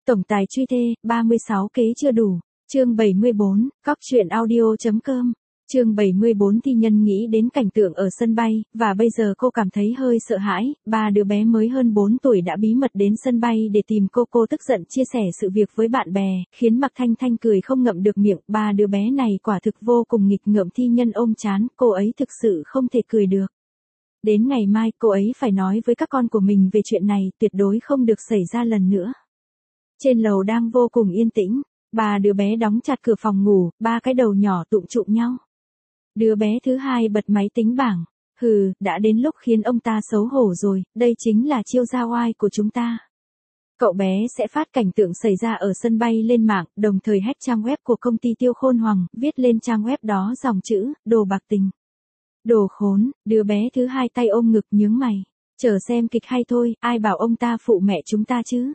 Tổng tài truy thê, 36 kế chưa đủ. Chương 74, cóc truyện audio.com. Chương 74 Thi Nhân nghĩ đến cảnh tượng ở sân bay, và bây giờ cô cảm thấy hơi sợ hãi, ba đứa bé mới hơn 4 tuổi đã bí mật đến sân bay để tìm cô tức giận chia sẻ sự việc với bạn bè, khiến Mạc Thanh Thanh cười không ngậm được miệng, ba đứa bé này quả thực vô cùng nghịch ngợm. Thi Nhân ôm trán, cô ấy thực sự không thể cười được. Đến ngày mai cô ấy phải nói với các con của mình về chuyện này, tuyệt đối không được xảy ra lần nữa. Trên lầu đang vô cùng yên tĩnh, ba đứa bé đóng chặt cửa phòng ngủ, ba cái đầu nhỏ tụm chụm nhau. Đứa bé thứ hai bật máy tính bảng, đã đến lúc khiến ông ta xấu hổ rồi, đây chính là chiêu ra oai của chúng ta. Cậu bé sẽ phát cảnh tượng xảy ra ở sân bay lên mạng, đồng thời hack trang web của công ty Tiêu Khôn Hoàng, viết lên trang web đó dòng chữ, đồ bạc tình. Đồ khốn, đứa bé thứ hai tay ôm ngực nhướng mày, chờ xem kịch hay thôi, ai bảo ông ta phụ mẹ chúng ta chứ.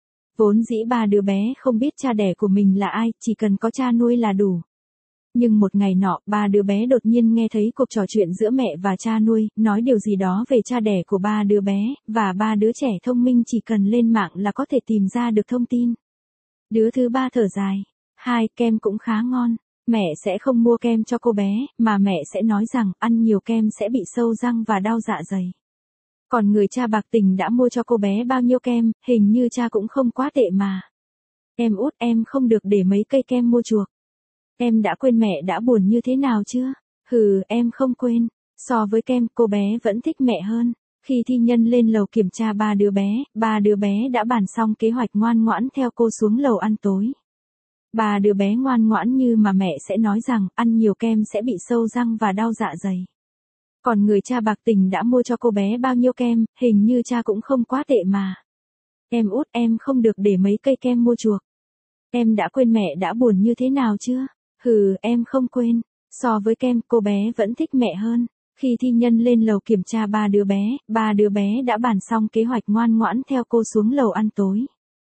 Vốn dĩ ba đứa bé không biết cha đẻ của mình là ai, chỉ cần có cha nuôi là đủ. Nhưng một ngày nọ, ba đứa bé đột nhiên nghe thấy cuộc trò chuyện giữa mẹ và cha nuôi, nói điều gì đó về cha đẻ của ba đứa bé, và ba đứa trẻ thông minh chỉ cần lên mạng là có thể tìm ra được thông tin. Đứa thứ ba thở dài, kem cũng khá ngon, mẹ sẽ không mua kem cho cô bé, mà mẹ sẽ nói rằng ăn nhiều kem sẽ bị sâu răng và đau dạ dày. Còn người cha bạc tình đã mua cho cô bé bao nhiêu kem, hình như cha cũng không quá tệ mà. Em út, em không được để mấy cây kem mua chuộc. Em đã quên mẹ đã buồn như thế nào chưa? Em không quên. So với kem, cô bé vẫn thích mẹ hơn. Khi Thi Nhân lên lầu kiểm tra ba đứa bé đã bàn xong kế hoạch ngoan ngoãn theo cô xuống lầu ăn tối. Ba đứa bé ngoan ngoãn như mà mẹ sẽ nói rằng ăn nhiều kem sẽ bị sâu răng và đau dạ dày. Còn người cha bạc tình đã mua cho cô bé bao nhiêu kem, hình như cha cũng không quá tệ mà. Em út, em không được để mấy cây kem mua chuộc. Em đã quên mẹ đã buồn như thế nào chưa? Em không quên. So với kem, cô bé vẫn thích mẹ hơn. Khi Thi Nhân lên lầu kiểm tra ba đứa bé đã bàn xong kế hoạch ngoan ngoãn theo cô xuống lầu ăn tối.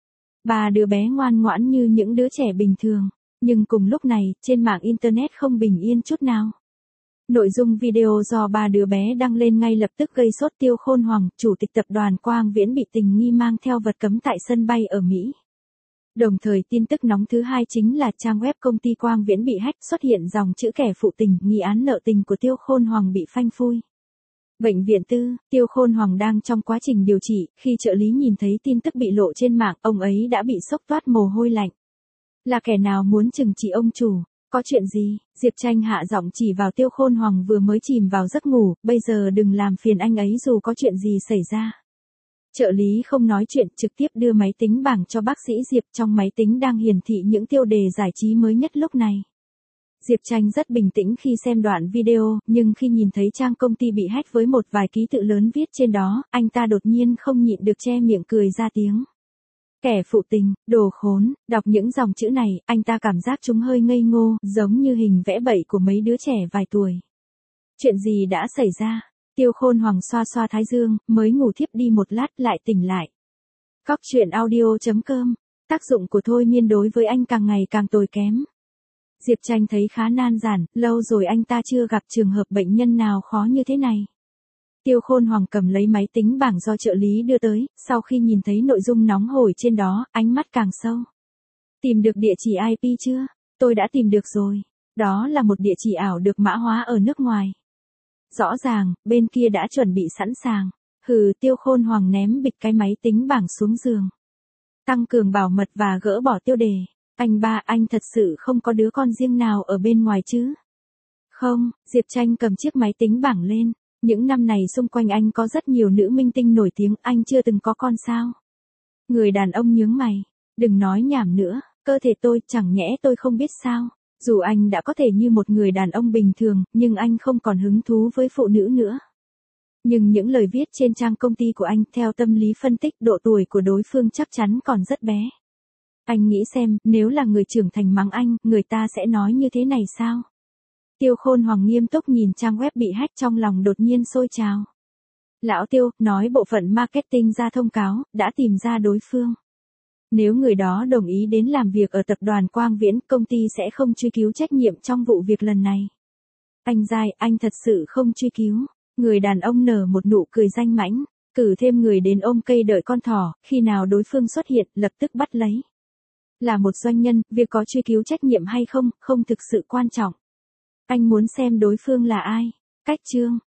Ba đứa bé ngoan ngoãn như những đứa trẻ bình thường, nhưng cùng lúc này, trên mạng Internet không bình yên chút nào. Nội dung video do ba đứa bé đăng lên ngay lập tức gây sốt. Tiêu Khôn Hoàng, chủ tịch tập đoàn Quang Viễn bị tình nghi mang theo vật cấm tại sân bay ở Mỹ. Đồng thời tin tức nóng thứ hai chính là trang web công ty Quang Viễn bị hack, xuất hiện dòng chữ kẻ phụ tình, nghi án nợ tình của Tiêu Khôn Hoàng bị phanh phui. Bệnh viện tư, Tiêu Khôn Hoàng đang trong quá trình điều trị, khi trợ lý nhìn thấy tin tức bị lộ trên mạng, ông ấy đã bị sốc toát mồ hôi lạnh. Là kẻ nào muốn trừng trị ông chủ? Có chuyện gì? Diệp Tranh hạ giọng chỉ vào Tiêu Khôn Hoàng vừa mới chìm vào giấc ngủ, bây giờ đừng làm phiền anh ấy dù có chuyện gì xảy ra. Trợ lý không nói chuyện, trực tiếp đưa máy tính bảng cho bác sĩ Diệp, trong máy tính đang hiển thị những tiêu đề giải trí mới nhất lúc này. Diệp Tranh rất bình tĩnh khi xem đoạn video, nhưng khi nhìn thấy trang công ty bị hack với một vài ký tự lớn viết trên đó, anh ta đột nhiên không nhịn được che miệng cười ra tiếng. Kẻ phụ tình, đồ khốn, đọc những dòng chữ này, anh ta cảm giác chúng hơi ngây ngô, giống như hình vẽ bậy của mấy đứa trẻ vài tuổi. Chuyện gì đã xảy ra? Tiêu Khôn Hoàng xoa xoa thái dương, mới ngủ thiếp đi một lát lại tỉnh lại. Cóc truyện audio.com, tác dụng của thôi miên đối với anh càng ngày càng tồi kém. Diệp Tranh thấy khá nan giải, lâu rồi anh ta chưa gặp trường hợp bệnh nhân nào khó như thế này. Tiêu Khôn Hoàng cầm lấy máy tính bảng do trợ lý đưa tới, sau khi nhìn thấy nội dung nóng hổi trên đó, ánh mắt càng sâu. Tìm được địa chỉ IP chưa? Tôi đã tìm được rồi. Đó là một địa chỉ ảo được mã hóa ở nước ngoài. Rõ ràng, bên kia đã chuẩn bị sẵn sàng. Tiêu Khôn Hoàng ném bịch cái máy tính bảng xuống giường. Tăng cường bảo mật và gỡ bỏ tiêu đề. Anh thật sự không có đứa con riêng nào ở bên ngoài chứ? Không, Diệp Tranh cầm chiếc máy tính bảng lên. Những năm này xung quanh anh có rất nhiều nữ minh tinh nổi tiếng, anh chưa từng có con sao? Người đàn ông nhướng mày. Đừng nói nhảm nữa, cơ thể tôi, chẳng nhẽ tôi không biết sao? Dù anh đã có thể như một người đàn ông bình thường, nhưng anh không còn hứng thú với phụ nữ nữa. Nhưng những lời viết trên trang công ty của anh, theo tâm lý phân tích, độ tuổi của đối phương chắc chắn còn rất bé. Anh nghĩ xem, nếu là người trưởng thành mắng anh, người ta sẽ nói như thế này sao? Tiêu Khôn Hoàng nghiêm túc nhìn trang web bị hack, trong lòng đột nhiên sôi trào. Lão Tiêu, nói bộ phận marketing ra thông cáo, đã tìm ra đối phương. Nếu người đó đồng ý đến làm việc ở tập đoàn Quang Viễn, công ty sẽ không truy cứu trách nhiệm trong vụ việc lần này. Anh thật sự không truy cứu. Người đàn ông nở một nụ cười danh mãnh, cử thêm người đến ôm cây đợi con thỏ, khi nào đối phương xuất hiện, lập tức bắt lấy. Là một doanh nhân, việc có truy cứu trách nhiệm hay không, không thực sự quan trọng. Anh muốn xem đối phương là ai. Cách chương